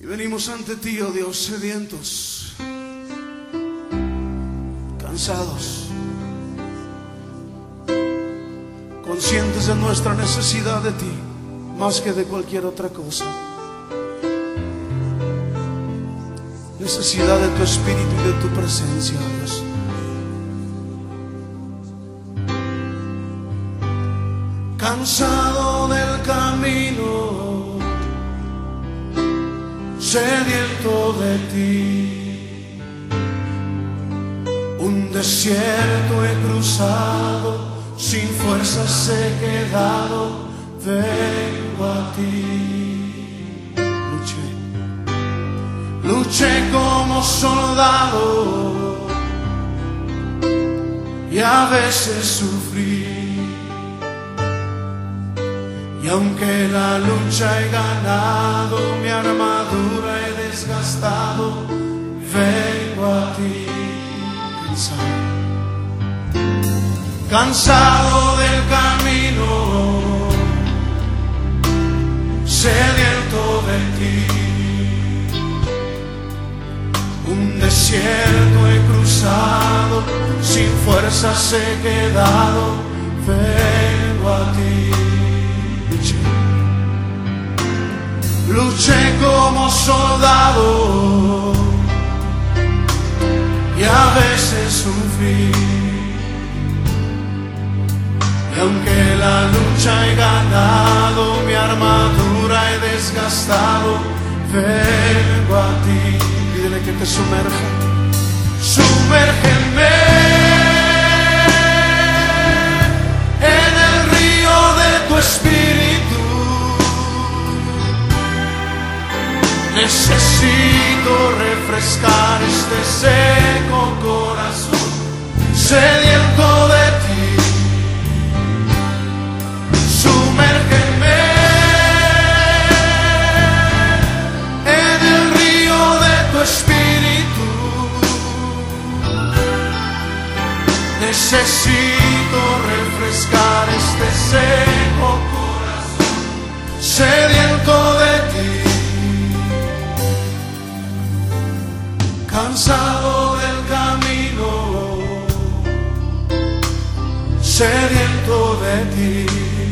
Venimos ante ti, oh Dios, sedientos, cansados, conscientes de nuestra necesidad de ti, más que de cualquier otra cosa. Necesidad de tu espíritu y de tu presencia, oh Dios. Cansado del camino, sediento de ti, un desierto he cruzado, sin fuerzas he quedado, vengo a ti. Luché como soldado y a veces sufrí. Y aunque la lucha he ganado, mi armadura he desgastado, vengo a ti cansado del camino, sediento de ti, un desierto he cruzado, sin fuerzas he quedado, vengo a ti. Luché como soldado y a veces sufrí. Y aunque la lucha he ganado, mi armadura he desgastado, vengo a ti. Pídele que te sumerja. Sumérgeme en el río de tu espíritu. Necesito refrescar este seco corazón, sediento de ti. Sumérgeme en el río de tu espíritu. Necesito refrescar este seco corazón, sediento de ti. Cansado del camino, sediento de ti,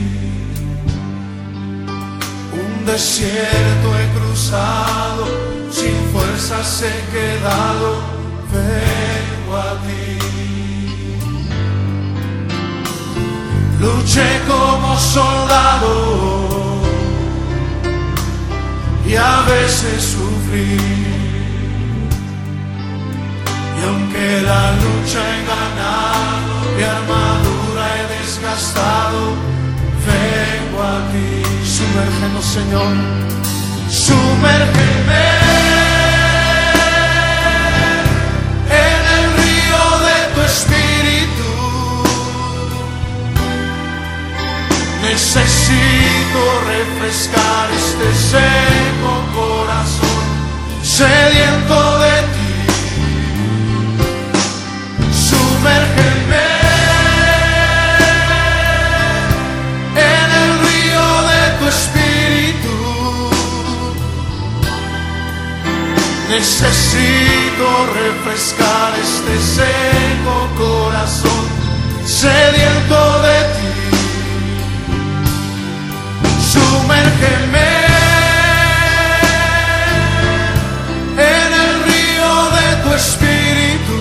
un desierto he cruzado, sin fuerzas he quedado, vengo a ti. Luché como soldado y a veces sufrí. Y aunque la lucha he ganado, mi armadura he desgastado, vengo a ti. Sumérgenos, Señor, sumérgeme en el río de tu espíritu. Necesito refrescar este seco corazón, sediento de ti. Sumérgeme en el río de tu espíritu. Necesito refrescar este seco corazón, sediento de ti. Sumérgeme en el río de tu espíritu.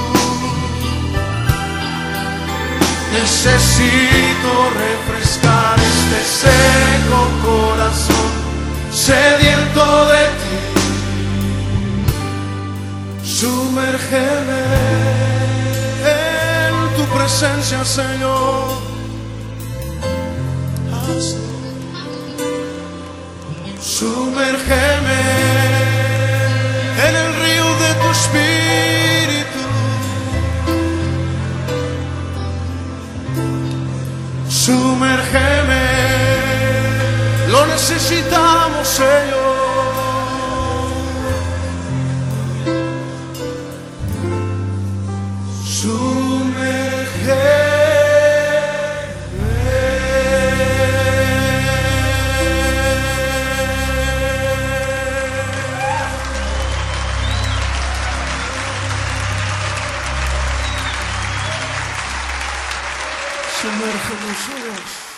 Necesito refrescar este seco corazón, sediento de ti. Sumérgeme en tu presencia, Señor. Sumérgeme en el río de tu espíritu. Sumérgeme, lo necesitamos, Señor. Sumérgeme. Sumérgenos, oh Dios.